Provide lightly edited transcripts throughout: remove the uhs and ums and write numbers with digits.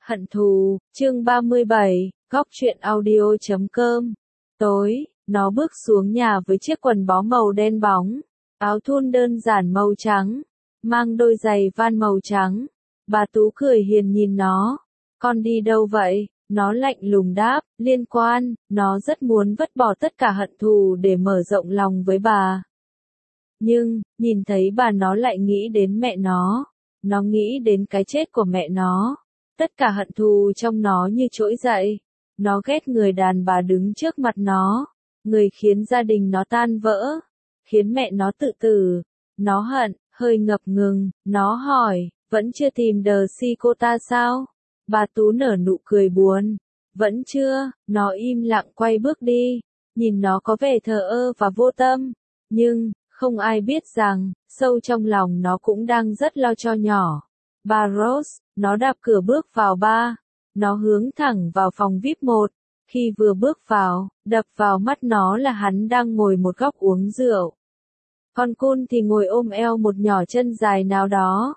Hận thù, chương 37, góc truyện audio.com. Tối, nó bước xuống nhà với chiếc quần bó màu đen bóng, áo thun đơn giản màu trắng, mang đôi giày van màu trắng. Bà Tú cười hiền nhìn nó. Con đi đâu vậy? Nó lạnh lùng đáp, liên quan, nó rất muốn vứt bỏ tất cả hận thù để mở rộng lòng với bà. Nhưng, nhìn thấy bà nó lại nghĩ đến mẹ nó nghĩ đến cái chết của mẹ nó. Tất cả hận thù trong nó như trỗi dậy. Nó ghét người đàn bà đứng trước mặt nó, người khiến gia đình nó tan vỡ, khiến mẹ nó tự tử. Nó hận, hơi ngập ngừng, nó hỏi, vẫn chưa tìm Dakota sao? Bà Tú nở nụ cười buồn. Vẫn chưa, nó im lặng quay bước đi, nhìn nó có vẻ thờ ơ và vô tâm. Nhưng, không ai biết rằng, sâu trong lòng nó cũng đang rất lo cho nhỏ. Bà Rose, nó đạp cửa bước vào bar. Nó hướng thẳng vào phòng VIP 1. Khi vừa bước vào, đập vào mắt nó là hắn đang ngồi một góc uống rượu. Còn Kun thì ngồi ôm eo một nhỏ chân dài nào đó.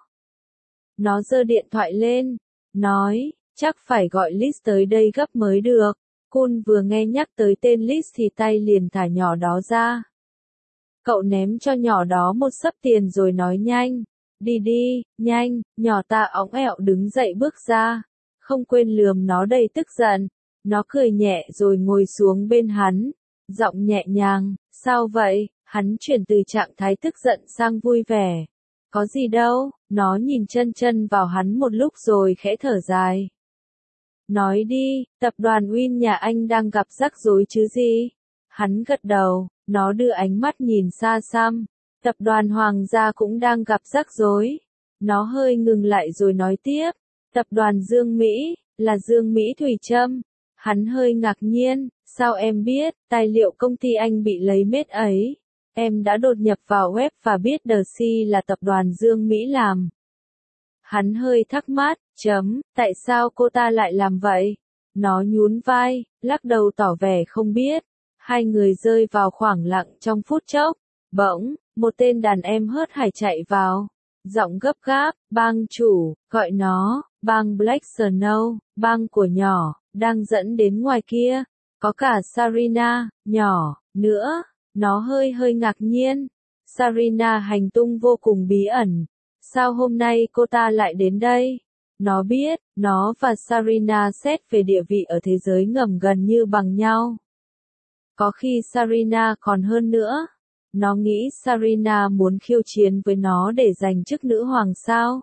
Nó giơ điện thoại lên, nói, chắc phải gọi Liz tới đây gấp mới được. Kun vừa nghe nhắc tới tên Liz thì tay liền thả nhỏ đó ra. Cậu ném cho nhỏ đó một xấp tiền rồi nói nhanh. Đi đi, nhanh, nhỏ ta óng ẹo đứng dậy bước ra. Không quên lườm nó đầy tức giận. Nó cười nhẹ rồi ngồi xuống bên hắn. Giọng nhẹ nhàng, sao vậy? Hắn chuyển từ trạng thái tức giận sang vui vẻ. Có gì đâu, nó nhìn chân chân vào hắn một lúc rồi khẽ thở dài. Nói đi, tập đoàn Win nhà anh đang gặp rắc rối chứ gì? Hắn gật đầu, nó đưa ánh mắt nhìn xa xăm. Tập đoàn Hoàng gia cũng đang gặp rắc rối. Nó hơi ngừng lại rồi nói tiếp. Tập đoàn Dương Mỹ, là Dương Mỹ Thủy Trâm. Hắn hơi ngạc nhiên, sao em biết, tài liệu công ty anh bị lấy mết ấy. Em đã đột nhập vào web và biết Darcy là tập đoàn Dương Mỹ làm. Hắn hơi thắc mắc, tại sao cô ta lại làm vậy? Nó nhún vai, lắc đầu tỏ vẻ không biết. Hai người rơi vào khoảng lặng trong phút chốc. Bỗng, một tên đàn em hớt hải chạy vào. Giọng gấp gáp, bang chủ, gọi nó, bang Black Snow, bang của nhỏ, đang dẫn đến ngoài kia. Có cả Sarina, nhỏ, nữa. Nó hơi ngạc nhiên. Sarina hành tung vô cùng bí ẩn. Sao hôm nay cô ta lại đến đây? Nó biết, nó và Sarina xét về địa vị ở thế giới ngầm gần như bằng nhau. Có khi Sarina còn hơn nữa. Nó nghĩ Sarina muốn khiêu chiến với nó để giành chức nữ hoàng sao?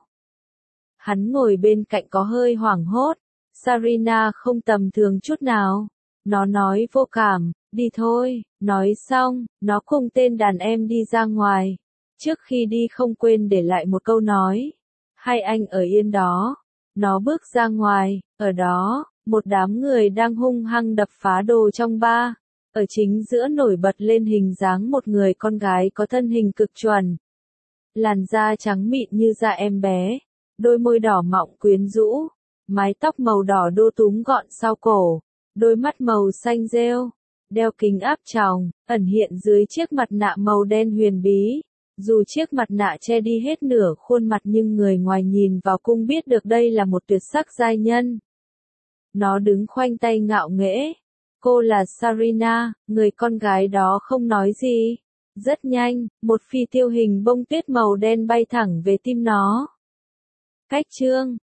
Hắn ngồi bên cạnh có hơi hoảng hốt. Sarina không tầm thường chút nào. Nó nói vô cảm, đi thôi. Nói xong, nó cùng tên đàn em đi ra ngoài. Trước khi đi không quên để lại một câu nói. Hai anh ở yên đó. Nó bước ra ngoài, ở đó, một đám người đang hung hăng đập phá đồ trong bar. Ở chính giữa nổi bật lên hình dáng một người con gái có thân hình cực chuẩn. Làn da trắng mịn như da em bé. Đôi môi đỏ mọng quyến rũ. Mái tóc màu đỏ đô túm gọn sau cổ. Đôi mắt màu xanh rêu. Đeo kính áp tròng, ẩn hiện dưới chiếc mặt nạ màu đen huyền bí. Dù chiếc mặt nạ che đi hết nửa khuôn mặt nhưng người ngoài nhìn vào cũng biết được đây là một tuyệt sắc giai nhân. Nó đứng khoanh tay ngạo nghễ. Cô là Sarina, người con gái đó không nói gì. Rất nhanh, một phi tiêu hình bông tuyết màu đen bay thẳng về tim nó. Cách chương